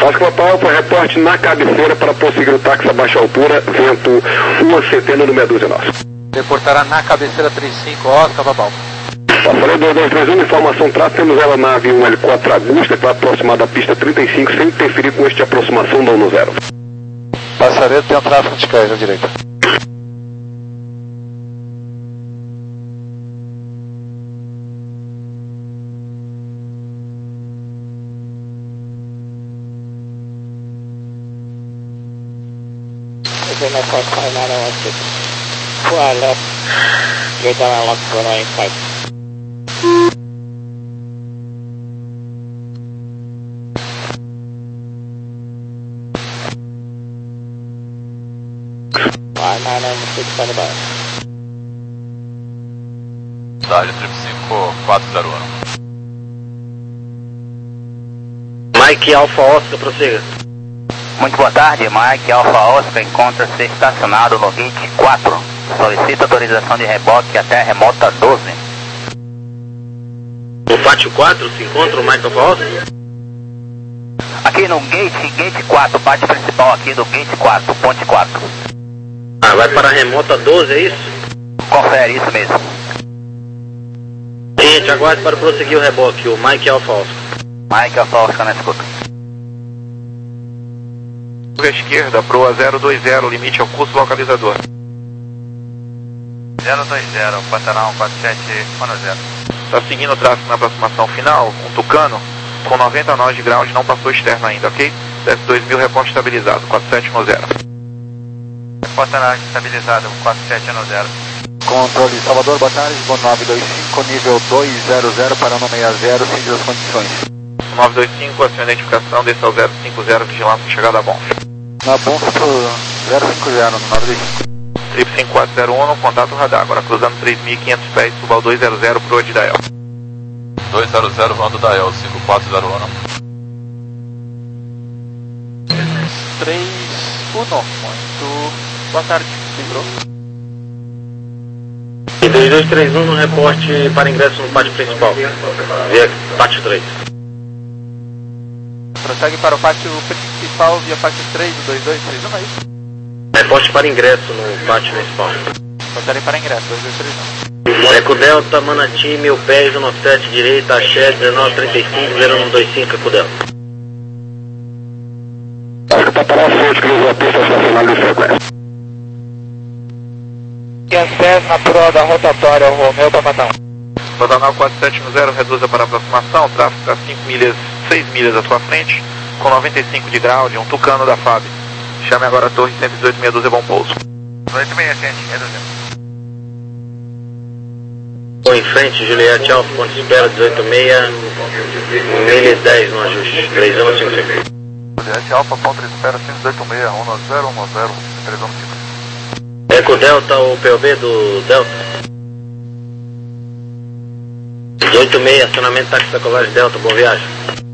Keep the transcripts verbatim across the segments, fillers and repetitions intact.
Oscar Papa Alfa, reporte na cabeceira para prosseguir o táxi a baixa altura, vento uma centena no meia dúzia nossa. Reportará na cabeceira trinta e cinco, Oscar Papa Alfa. Passarei dois dois três um, informação tráfego, temos ela nave um L quatro Augusta, que vai aproximar da pista trinta e cinco, sem interferir com este aproximação da um zero. Passaredo tem um tráfego de cais à direita. Within my first time, I don't want to. Well, left. You're down on lock for nine five. Five nine nine six twenty five. Dali triplo cinco quatro zero um. Mike Alpha Oscar, prossiga. Muito boa tarde, Mike Alpha Oscar encontra-se estacionado no gate quatro. Solicita autorização de reboque até a remota doze. No pátio quatro se encontra o Mike Alpha Oscar? Aqui no gate, gate quatro, pátio principal aqui do gate quatro, ponte quatro. Ah, vai para a remota doze, é isso? Confere, isso mesmo. Gente, aguarde para prosseguir o reboque, o Mike Alpha Oscar. Mike Alpha Oscar na escuta. Curva esquerda, proa zero dois zero, limite ao curso localizador. zero dois zero, Pantanal quatro sete um zero. Está seguindo o tráfego na aproximação final, um Tucano, com noventa nós de ground, não passou externo ainda, ok? Desce dois mil, reponte estabilizado, quatro sete um zero. Pantanal estabilizado, quatro sete um zero. Controle Salvador, boa tarde, voo nove dois cinco, nível dois zero zero, para no sessenta, seguindo as condições. nove dois cinco, a sua identificação, desce ao zero cinco zero, vigilância chegada a bom. Na bom pro zero cinco zero, no nove dois cinco. Trip cinco quatro zero um, contato radar, agora cruzando três mil e quinhentos pés, suba ao dois zero zero, proa de Dael. dois zero zero, voando Dael, cinco quatro zero um. três um, muito boa tarde, livrou. E dois dois três um no reporte para ingresso no pátio principal, via pátio três. Prossegue para o pátio principal via pátio três do dois dois três um, é isso? Reporte para ingresso no pátio principal. Prossegue para ingresso, dois dois três um. Eco Delta, Manati, mil pés, um nove sete, direita, Axé, dezenove trinta e cinco, zero um dois cinco, Eco Delta. Oscar Papa Alfa, fonte cruzou a pista estacionada de frequência. E as pés na proa da rotatória, o Romeu Papatão. Pantanal quatro sete um zero, reduza para aproximação, tráfego está cinco milhas, seis milhas à sua frente, com noventa e cinco de ground, um Tucano da F A B. Chame agora a torre cento e dezoito, meia dúzia, bom pouso. oito seis, gente, reduzindo. Estou em frente, Juliette Alfa, ponto de espera, dezoito seis, milha e dez no ajuste, três um cinco cinco. Juliette Alfa, ponto de espera, cento e dezoito seis, um zero um zero, três um cinco. Eco Delta, o P O B do Delta. dezoito seis, acionamento táxi da Colagem Delta, boa viagem.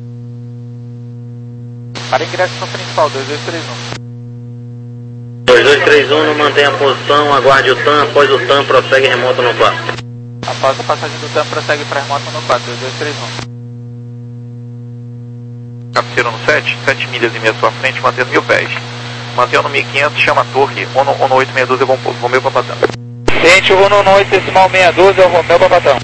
Para ingresso no principal, dois dois três um. dois dois três um, não mantenha a posição, aguarde o T A M, após o T A M, prossegue remota no quatro. Após a passagem do T A M, prossegue para a remota no quatro, dois dois três um. Cabeceira no sete, sete milhas e meia à sua frente, mantendo mil pés. Mantenha no mil e quinhentos, chama a torre, um no oito meia dúzia, bom pouso, Romeu Papatão. Gente, um no oito decimal meia dúzia, o Romeu Papatão.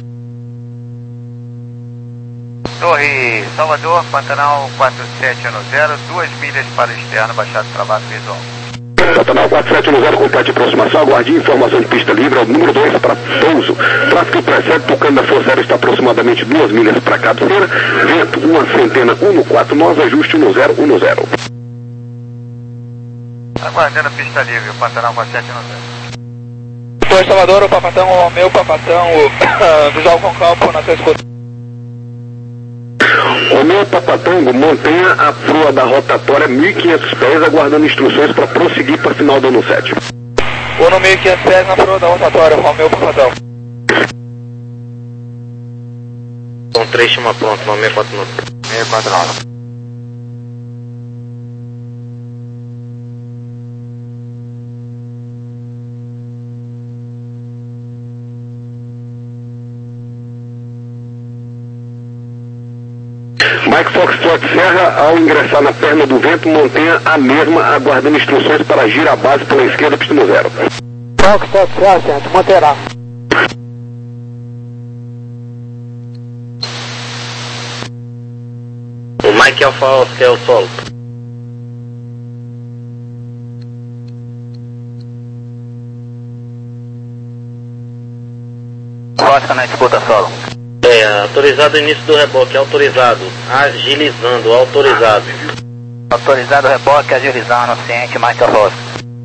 Torre Salvador, Pantanal quatro sete um zero, duas milhas para o externo, baixado travado visual. Pantanal quatro sete um zero, complete de aproximação, aguarde informação de pista livre, é o número dois para pouso. Tráfego precede, Tucano da Força Aérea está aproximadamente duas milhas para a cabeceira, vento uma centena, um no quatro nós, ajuste um no zero, um no zero. Aguardando a pista livre, Pantanal quatro sete um zero. Torre Salvador, o Papatão, o Romeu Papatão, o visual com campo na sua escuta. O meu Papatango mantenha a proa da rotatória mil e quinhentos pés, aguardando instruções para prosseguir para final do ano sete. um no mil e quinhentos pés na proa da rotatória, o Romeu Papatão. São três, chama pronto, nove seis quatro nove. seis quatro nove. Mike Foxtrot Serra, ao ingressar na perna do vento, mantenha a mesma, aguardando instruções para girar a base pela esquerda, pista no zero. Foxtrot Serra, certo, manterá. O Mike Alfa Oscar é o solo. Oscar na disputa solo. É, autorizado o início do reboque, autorizado. Agilizando, autorizado. Autorizado o reboque, agilizando, ciente, Mike Alfa Oscar.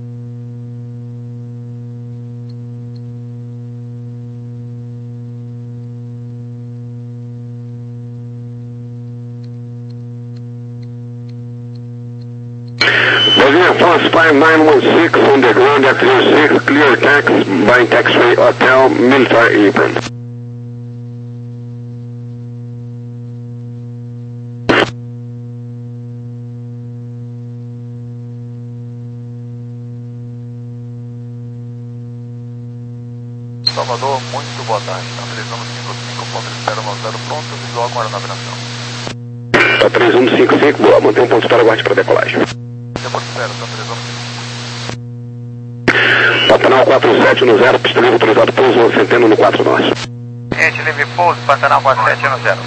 Bosnia France five nine one six on the ground at zero six, clear tax by taxiway hotel, military apron. Salvador, muito boa tarde. Tá três um cinco cinco, ponto de espera no zero pronto, visual com aeronave na chão. Tá três um cinco cinco, boa, mantém um ponto de espera, guarde para decolagem. Ponto de espera, tá três um cinco cinco. Pantanal quatro sete no zero, pista livre autorizado, pouso uma centena no quatro nós. Gente, livre pouso, Pantanal quatro sete no zero.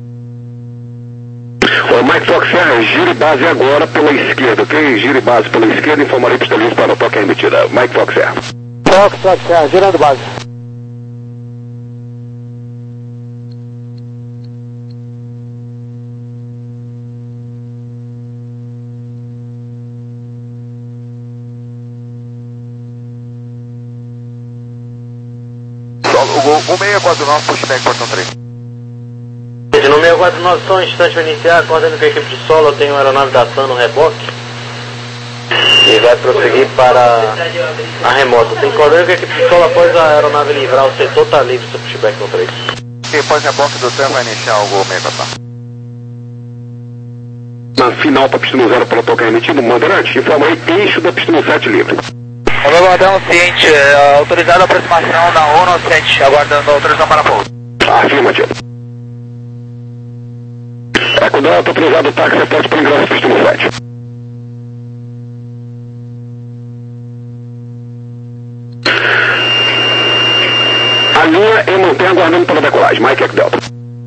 O Mike Fox Serra, gire base agora pela esquerda, ok? Gire base pela esquerda, informarei pista livre para o toque emitida. Mike Fox Serra. Foxtrot Serra, girando base. um seis quatro nove, pushback, portão três. No seis quatro nove, só um instante para iniciar, coordenando com a equipe de solo, eu tenho a aeronave da TAM no reboque. E vai prosseguir para a remota. Tem coordenando com a equipe de solo após a aeronave livrar, o setor está livre, seu pushback no três. Depois reboque do TAM vai iniciar o gol meio quatro. Na final para pista no zero para o toque emitido, Mandarante, informarei eixo da pista no sete livre. Alô, Badão, ciente, é, autorizado a aproximação da ONU sete, aguardando a autorização para pouso. Afirmativo. É, quando ela está autorizado o táxi, repete para ingresso pista no sete. A linha é manter aguardando pela decolagem. Mike Eco Delta.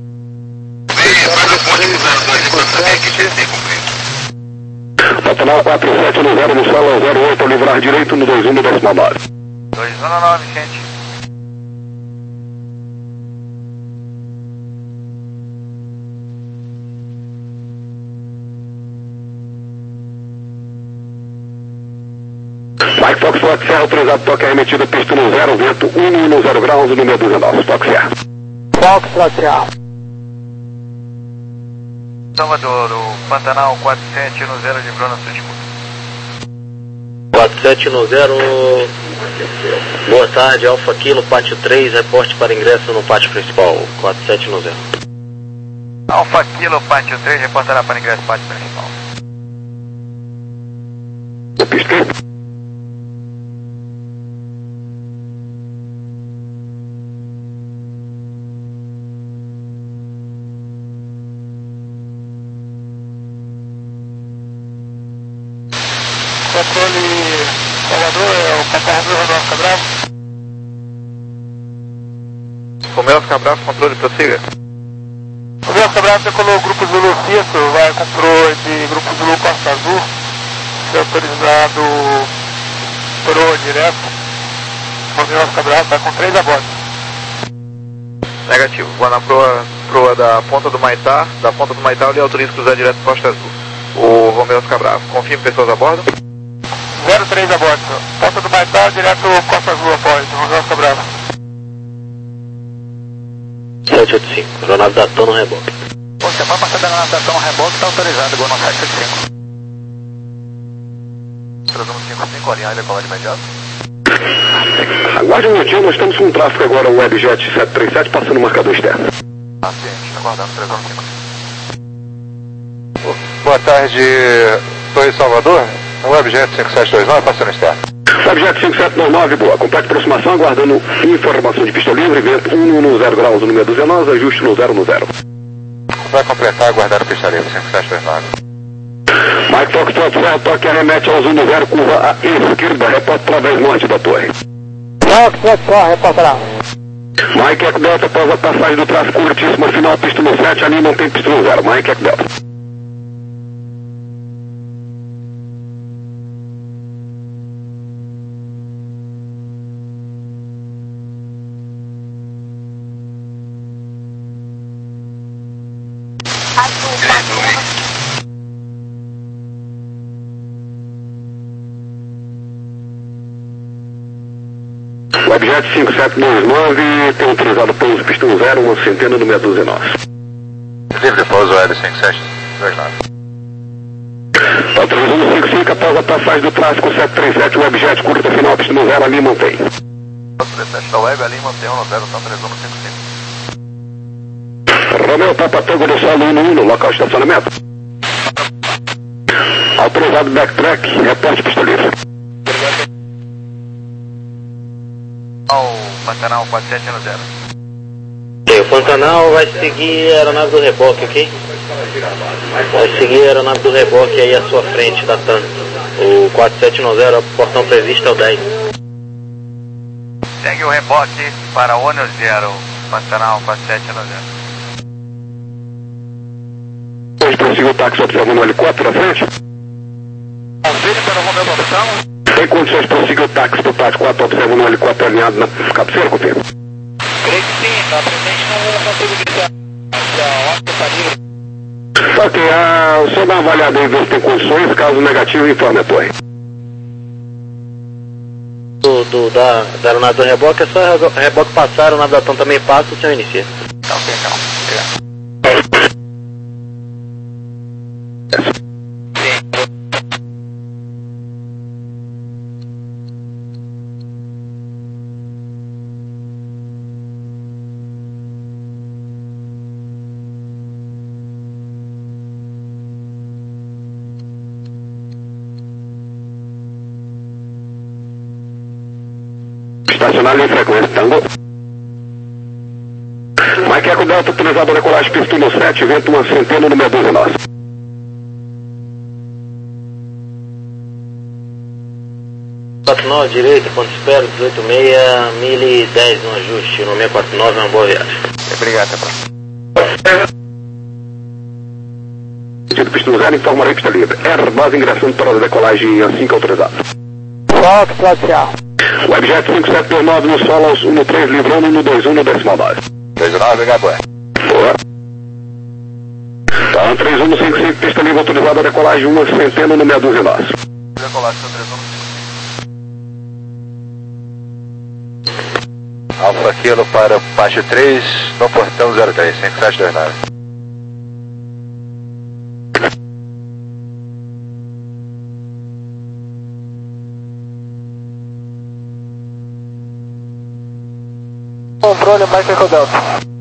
Pantanal quatro sete no zero no solo zero oito, ao livrar direito no dois um no decimal nove. dois um nove, gente. Mike Fox Fox Serra, autorizado toque emitido, pista no zero, vento um no zero graus, número dezenove. Fox Serra. Foxtrot Serra. Salvador, o Pantanal quatro sete no zero livrou na sua disputa. quatro sete no zero, boa tarde, Alfa Kilo, pátio três, reporte para ingresso no pátio principal, quatro sete no zero. Alfa Kilo, pátio três, reportará para ingresso pátio principal. Pista. Controle Salvador, é o concorredor Romeu Oscar Bravo. Romeu Oscar Bravo, controle, prossiga. Romeu Oscar Bravo decolou o grupo Zulu Cito, vai com proa de grupo Zulu Costa Azul, se autorizado proa direto. Romeu Oscar Bravo vai com três a bordo. Negativo, vou na proa, proa da ponta do Maitá, da ponta do Maitá eu lhe autorizo cruzar direto Costa Azul. O Romeu Oscar Bravo, confirme pessoas a bordo? zero três a bordo, ponta do Maitá, direto Costa Azul após, Romeu Oscar Bravo. sete oito cinco, aeronave da TAM no reboque. Você vai passar da aeronave da TAM no reboque, está autorizado, igual no sete oito cinco. três um cinco cinco, alinhar e decolar de imediato. Aguarde um minutinho, nós estamos com um tráfego agora, o Webjet sete três sete, passando o marcador externo. Ah, ciente, aguardando três um cinco cinco. Boa tarde, Torre Salvador. O Webjet cinco sete dois nove, passando externo. Webjet cinco sete nove nove, boa. Completa aproximação, aguardando informação de pista livre, vento um no zero graus, número dezenove, ajuste no zero no zero. vai completar, aguardar o pista livre, cinco sete dois nove. Mike Foxtrot, Serra, toque arremete ao zoom do zero, curva à esquerda, reporte para dez norte da torre. Foxtrot, só, reportará. Mike Eco Delta, após a passagem do tráfego curtíssima final, pista no sete, ali mantém pista no zero. Mike Eco Delta. O objeto cinco sete dois nove tem autorizado pouso pista um zero, uma centena no meia dúzia nós. Livre pouso L cinco sete dois nove. Autorizando cinco cinco após a passagem do tráfego sete três sete, o objeto curta final pista no zero, ali mantém. sete três sete da web, ali mantém um no zero, tá autorizando cinco cinco. Romeu Papa Tango do solo um um no local de estacionamento. Autorizado backtrack, reporte pista livre. Ao Pantanal quatro sete no zero. Ok, o Pantanal vai seguir a aeronave do reboque, ok? Vai seguir a aeronave do reboque aí à sua frente da TAM. O quatro sete no zero, o portão previsto é o dez. Segue o reboque para o Ônibus Zero, Pantanal quatro sete no zero. Hoje prossiga o táxi observando o helicóptero à frente. Conselho para o Romeu Opção. Tem condições de prosseguir o táxi do táxi quatro observando um helicóptero alinhado na cabeceira, confirma? Creio que sim, tá presente não consigo dizer. A ótica está livre. Ok, ah, o senhor dá uma avaliada aí, ver se tem condições, caso negativo, informe a torre. Do, do, da, da aeronave do reboque, é só o reboque passar, a aeronave da TAM também passa, o senhor inicia. Tá ok, então. Obrigado. Estacionar em frequência, tango. Mike Eco Delta, utilizado a decolagem pista no sete, vento uma centena no meia dúzia nossa. quatro nove, direito, ponto espero, dezoito seis, mil e dez no ajuste, no seis quatro nove, é uma boa viagem. Obrigado, até a próxima. Sentido pista no zero, informarei pista livre. Airbus ingressando para a decolagem assim que autorizado. Fox, tchau. O objeto cinco sete dois nove no solo aos um no três, livrando no dois um no decimal nove. dois nove, obrigado, é. Boa. Tá, três um no cinco cinco, pista livre autorizada a decolagem, uma centena no meia dúzia nossa. Decolagem três um no cinco. Alfa Kilo para Pacho três, no portão zero três, cinco sete dois nove. Controle, Mike Eco Delta.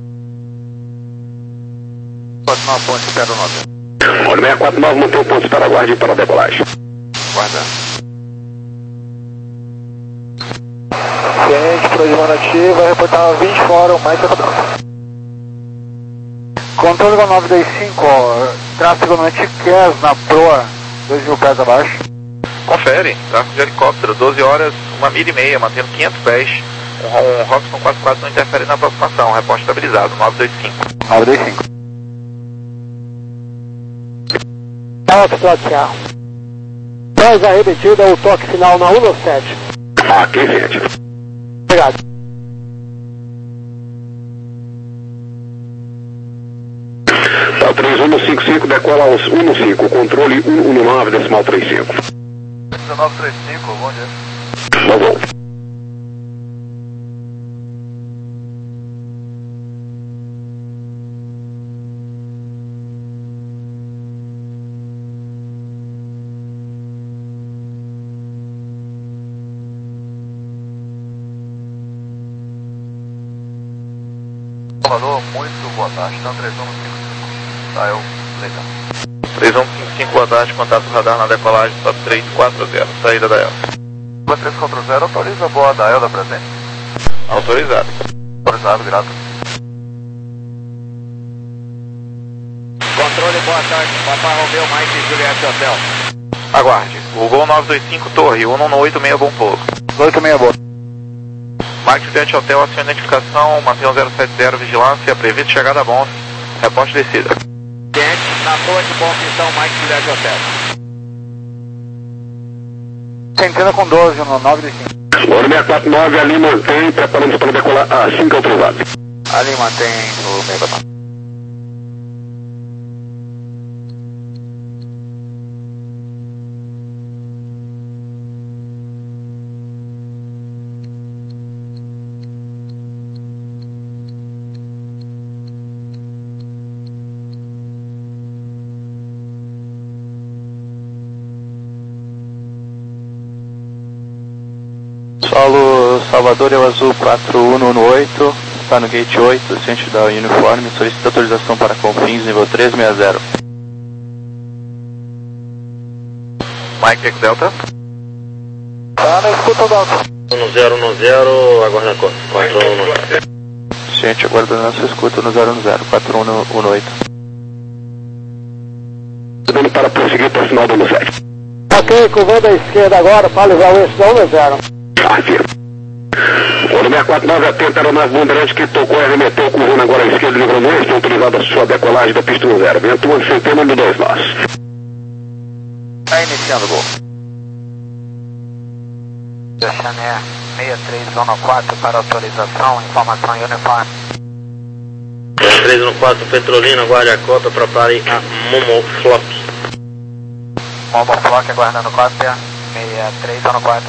quatro nove, ponte, espero nove. Olha, seis quatro nove, mantém pontos para guarda e para a decolagem. Guarda. Ciente, programa ativo, vai reportar vinte fora, o Mike Eco Delta. Controle com nove dois cinco, ó, tráfego no Antiquez, na proa, dois mil pés abaixo. Confere, tráfego de helicóptero, doze horas, uma milha e meia, mantendo quinhentos pés. Um Robson quatro quatro não interfere na aproximação, reporte estabilizado, nove dois cinco. nove dois cinco. Fox, tchau. Após a remetida, o toque final na um sete. Ok, gente. Obrigado. Tá, três um no cinco cinco, decola aos um no cinco, controle um um no nove, decimal trinta e cinco. dezenove trinta e cinco, bom dia. Tá bom. Salvador, muito boa tarde, tá três um no cinco cinco. Tá, eu, legal. três um cinco cinco, boa tarde, contato radar na decolagem, top três quatro zero, saída da Elda. três quatro zero, autoriza a boa da Elda presente? Autorizado. Autorizado, grato. Papai Romeu, Mike Juliette Hotel. Aguarde. O Gol nove dois cinco Torre, um no oito seis, bom pouco. oito seis, bom. Mike Juliette Hotel, aciona identificação, mantenha zero sete zero, vigilância, previsto chegada a bons, reporte descida. Cliente, na torre de bom então, Mike Juliette Hotel. Centena com doze, no nove dois cinco. Loro seis quatro nove, ali mantém, preparamos para decolar assim que autorizado. Ali mantém o meio da Solo Salvador é o azul quatro um um oito, está no gate oito, ciente da uniforme, solicita autorização para Confins, nível três seis zero. Mike Eco Delta. Tá na escuta Delta. um zero um zero, aguarda quatro um um oito. Ciente, aguarda nossa escuta no zero um zero, quatro um um oito. Dando para prosseguir para o final do sete. Ok, curvando à esquerda agora, para levar o eixo da um zero. Afirma. Loro seis quatro nove, atenta a aeronave Bandeirante que tocou e arremeteu, curvando agora à esquerda, livrando o eixo, autorizada a sua decolagem da pista um zero. Vento uma centena de dois nós. Está iniciando o gol. Chané seis três um quatro para autorização, informação e uniforme. seis três um quatro, Petrolina, aguarde a cópia, prepare a Momoflock. Momoflock aguardando cópia, seis três um quatro.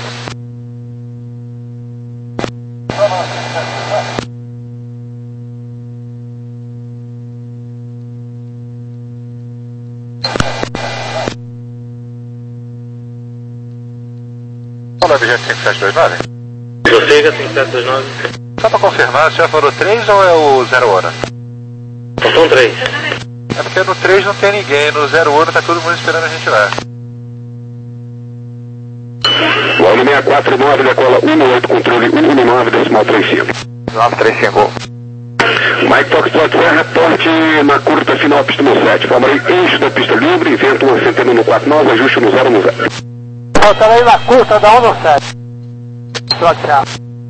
Olá, objeto cinco sete dois nove. Prossiga, cinco sete dois nove. Só para confirmar, você já falou três ou é o zero hora? São três. É porque no três não tem ninguém, no zero hora tá todo mundo esperando a gente lá. Loro seis quatro nove, decola um no oito, controle um um nove, decimal três cinco. nove três cinco. Mike Foxtrot Serra, porte na curta final, pista no sete. Formarei eixo da pista livre, vento uma centena no quatro nove, ajuste no zero no zero. Voltarei na curta da um no sete. Slot Serra.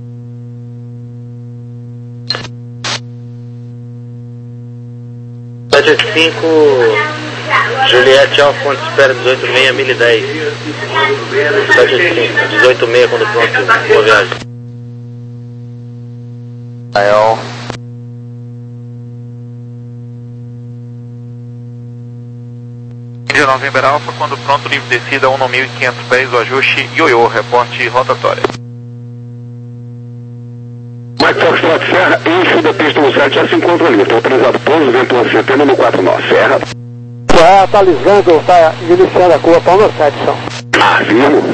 sete cinco, Juliette Alfa, quando espera dezoito seis, mil e dez. sete cinco, dezoito seis, quando pronto, boa viagem. Ael. Índia November Alpha, quando pronto, livre descida um no mil e quinhentos pés, o ajuste ioiô, reporte rotatória. Mike Foxtrot Serra, eixo da pista no sete, já se encontra ali. Estou autorizado pouso, vento uma centena no quatro nove. Serra. Serra atualizando, está iniciando a curva para um no sete, só. Afirmo.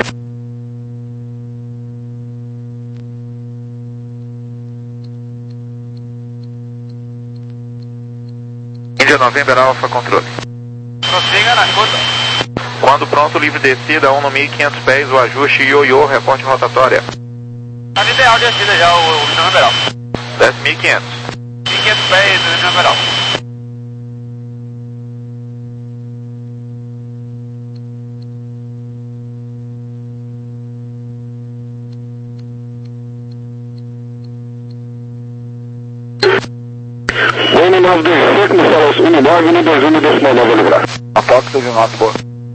Índia November Alpha, controle. Prossiga na curta. Quando pronto, livre descida um no mil e quinhentos pés, o ajuste ioiô, reporte rotatória. Tá no ideal descida já, o, o numeral. Desce mil e quinhentos. mil e quinhentos pés, o numeral. um nove dois cinco, no salas um nove, um dois um, decimal nove a livrar. A Fox dois nove, boa.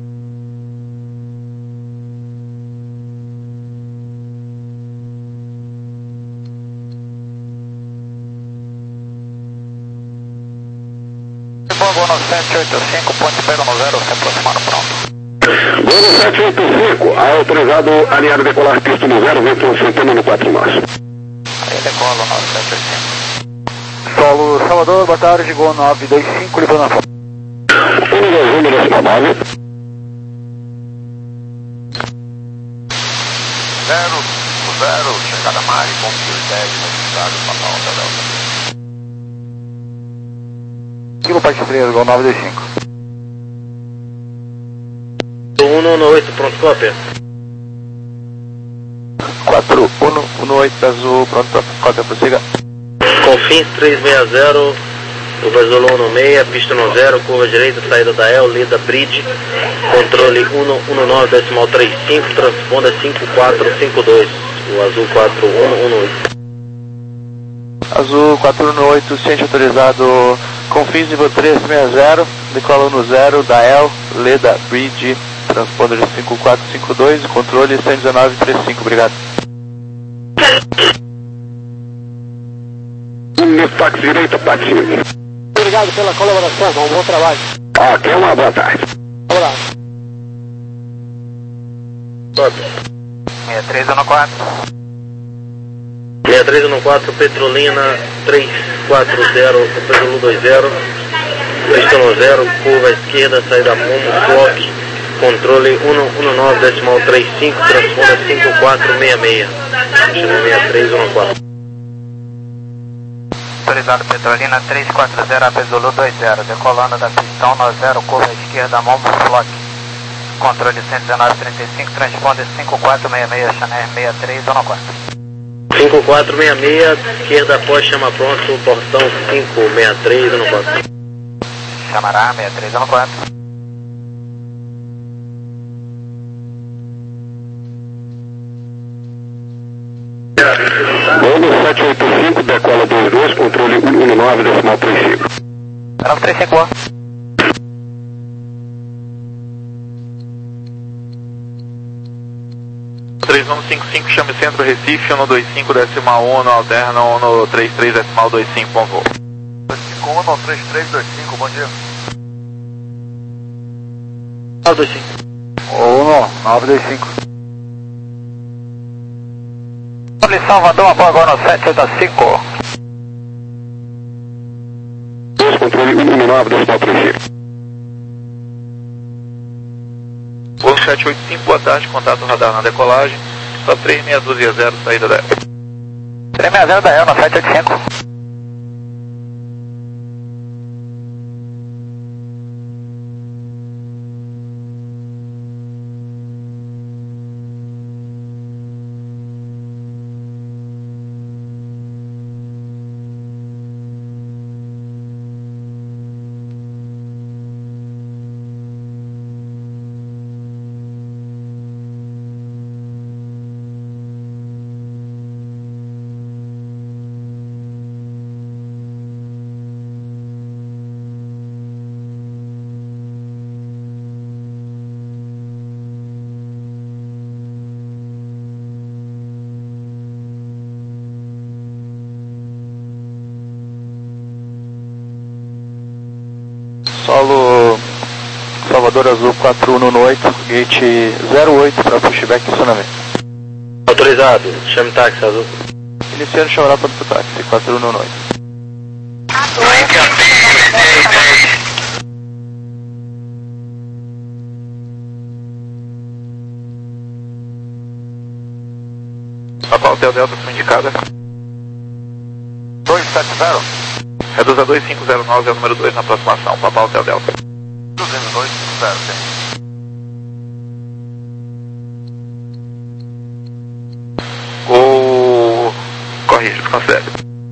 Voo no sete oito cinco, ponte zero no zero, se aproximando pronto. Voo no sete oito cinco, autorizado alinhar e decolar pista no zero, vento uma centena no quatro nove. Aí decola no sete oito cinco. Solo Salvador, boa tarde, Gol nove dois cinco, levando a foto. um dois um, decimal nove. zero, zero, chegada Mari, Confins dez, notificado, Papa Onda Delta. Kilo parte frio, Gol nove dois cinco. um no oito, pronto, cópia. quatro um um oito, azul, pronto, cópia, prossiga. Confins três seis zero, curva Zulu um seis, pista um zero, curva direita, saída da El, Leda Bridge, controle um um nove decimal trinta e cinco, transponda cinco quatro cinco dois, o azul quatro um um oito. Azul quatro um oito, ciente autorizado, Confins nível três seis zero, decola no zero da El, Leda Bridge, transponder cinco quatro cinco dois, controle cento e dezenove trinta e cinco, obrigado. Um táxi direita, táxi. Obrigado pela colaboração, um bom trabalho. Ok, uma boa tarde. Olá. seis três um quatro. seis três um quatro, Petrolina três quatro zero, Zulu dois zero, pista um zero, curva esquerda, saída Momo, Flock, controle um um nove decimal trinta e cinco, transponda cinco quatro seis seis, seis três um quatro. Autorizado Petrolina três quatro zero, A P Zulu dois zero, decolando da pista um zero, curva esquerda, Momo, Flock, controle cento e dezenove trinta e cinco, transponde cinco quatro seis seis, Chanel seis três um quatro. cinco quatro seis seis, esquerda após chama pronto, portão cinco seis três um quatro. Chamará seis três um quatro. Vamos sete oito cinco, decola dois dois, controle um um nove decimal trinta e cinco. nove três cinco. três um cinco cinco, chame centro Recife, um dois cinco decimal um, alterna um três três decimal dois cinco, bom voo. dois cinco um, um três três dois cinco, bom dia. nove dois cinco. um nove dois cinco. Salvador, apoio agora no sete oito cinco. Controle um um nove decimal trinta e cinco. Voo sete oito cinco, boa tarde, contato radar na decolagem, só três seis dois zero, saída da El. três seis zero da El no sete oito cinco. Solo Salvador Azul quatro um oito, gate zero oito para pushback e estacionamento. Autorizado, chame táxi azul. Iniciando chamar para o táxi quatro um oito. Papa Hotel Delta, sua indicada. dois sete zero. Reduza dois cinco zero nove, é o número dois na aproximação, Papa Hotel Delta. duzentos e dois zero, sim. Ou corrige, desconsidere.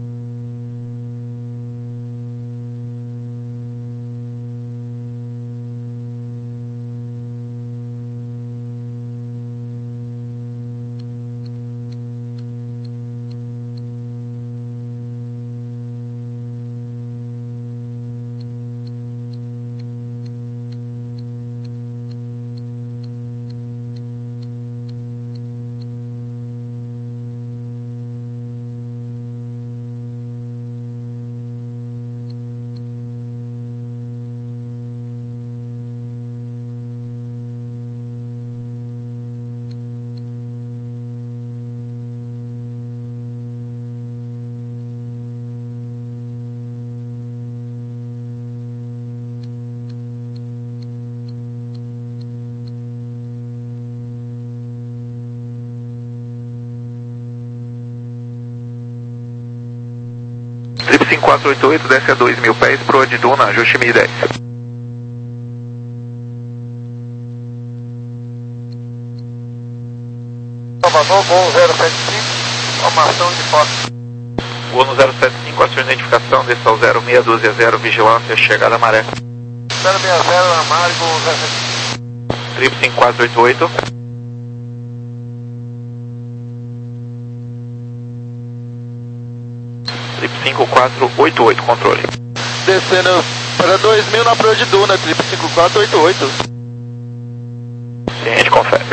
cinco quatro oito oito, desce a dois mil pés pro Adiduna, ajuste mil e dez. Salvador, Gol zero sete cinco, formação de foto. Voo no zero sete cinco, a sua identificação, desça ao zero seis um dois zero, vigilância, chegada a maré. zero seis zero, Amargo, zero sete. Trip cinco quatro oito oito. Trip cinco quatro oito oito, controle. Descendo para dois mil na proa de Duna, Trip cinco quatro oito oito. Sim, a gente confere.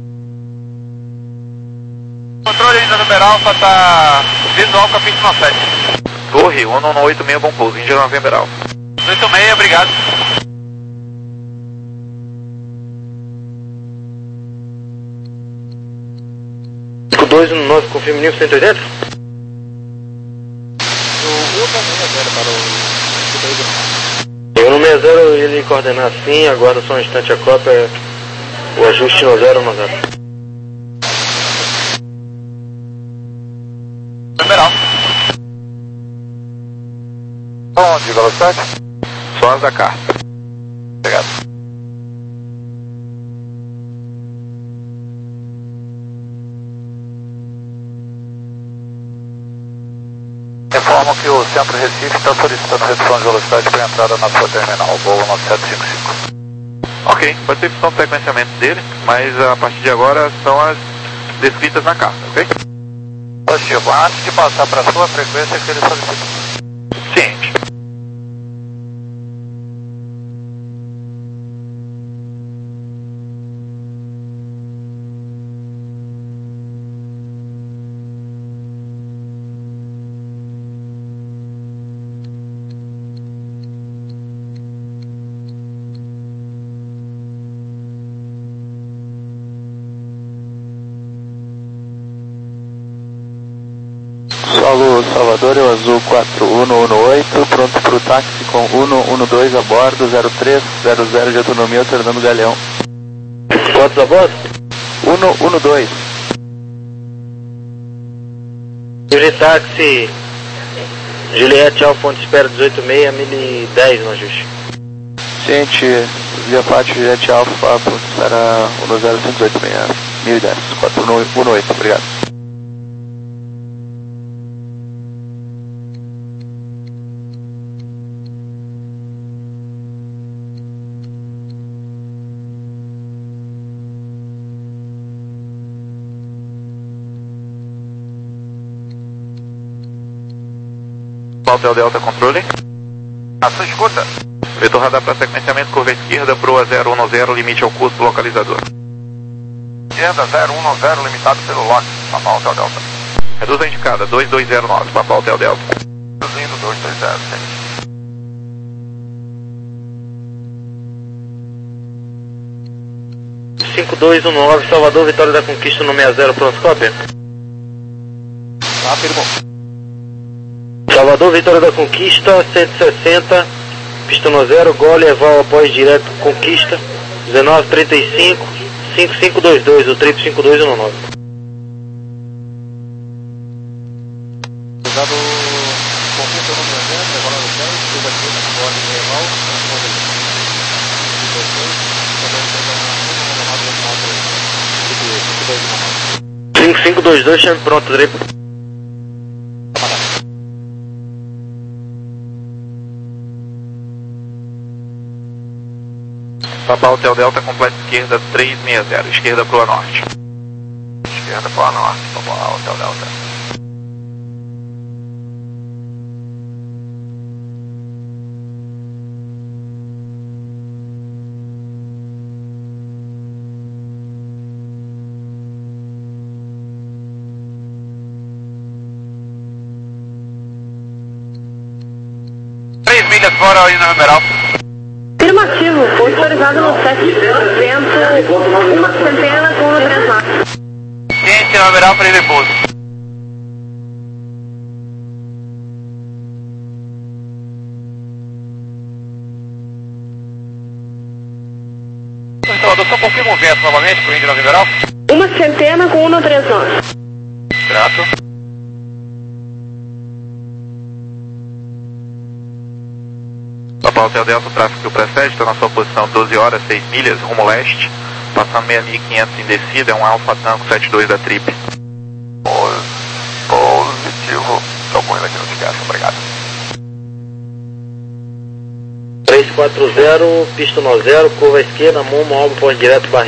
Controle ainda número Alfa, tá visual com a pista sete. Torre, um um oito seis, bom pouso, Índia November Alfa. oito seis, obrigado. cinco dois um nove, confirme nível cento e oitenta? Eu no sessenta, ele coordenar assim, aguarda só um instante a cópia, o ajuste no zero no zero. Numeral. Onde, velocidade? Só as da carta. Obrigado. Informo que o Centro Recife está solicitando redução de velocidade para entrada na sua terminal, voo nove sete cinco cinco. Ok, pode ser que são sequenciamentos dele, mas a partir de agora são as descritas na carta, ok? Positivo, antes de passar para a sua frequência que ele solicita. Ciente. Solo Salvador, é o azul quatro um um oito, pronto para o táxi com um um dois a bordo, zero três zero zero de autonomia, alternando Galeão. Quantos a bordo? um um dois. Livre táxi, Juliette Alfa, ponto de espera dezoito seis, mil e dez no ajuste. Ciente, via Pátio, Jet Alfa, ponto de espera um zero cinco oito seis, mil e dez, quatro um um oito, obrigado. Hotel Delta Controle. A sua escuta. Vetor radar para sequenciamento, curva esquerda, proa zero um zero, limite ao curso, localizador. Esquerda zero um zero, limitado pelo lock, Papa Hotel Delta. Reduz a indicada, dois dois zero nove, Papa Hotel Delta. Reduzindo, dois dois zero, sim. cinco dois um nove, Salvador, Vitória da Conquista no sessenta, pronto, cópia. Afirmou. Salvador, Vitória da Conquista, cento e sessenta, pista no zero, gole, eval após direto, Conquista, dezenove trinta e cinco, cinco cinco dois dois, o trip cinco dois um nove. Usado Conquista no sessenta, eval no dez, suba aqui, gole, eval, cinco cinco dois dois, chame pronto, trip. Papa Hotel Delta, completo esquerda três seis zero, esquerda proa norte. Esquerda para norte, Papa Hotel Delta. Três milhas fora aí no numeral. Afirmativo, foi autorizado no sete, vento, uma centena com o três Max. Ciente, numeral para ele pouso. Salvador, só confirma o vento novamente para o Índio numeral. Uma centena com um três nove. Grato. Papa Hotel Delta, o tráfego que o precede, está na sua posição doze horas, seis milhas, rumo leste, passando seis mil e quinhentos em descida, é um Alfa Tango setenta e dois da Trip. Positivo, então com ele aqui no T G S, obrigado. três quatro zero, pista no zero, curva esquerda, Momo, alvo, ponto direto, barreira.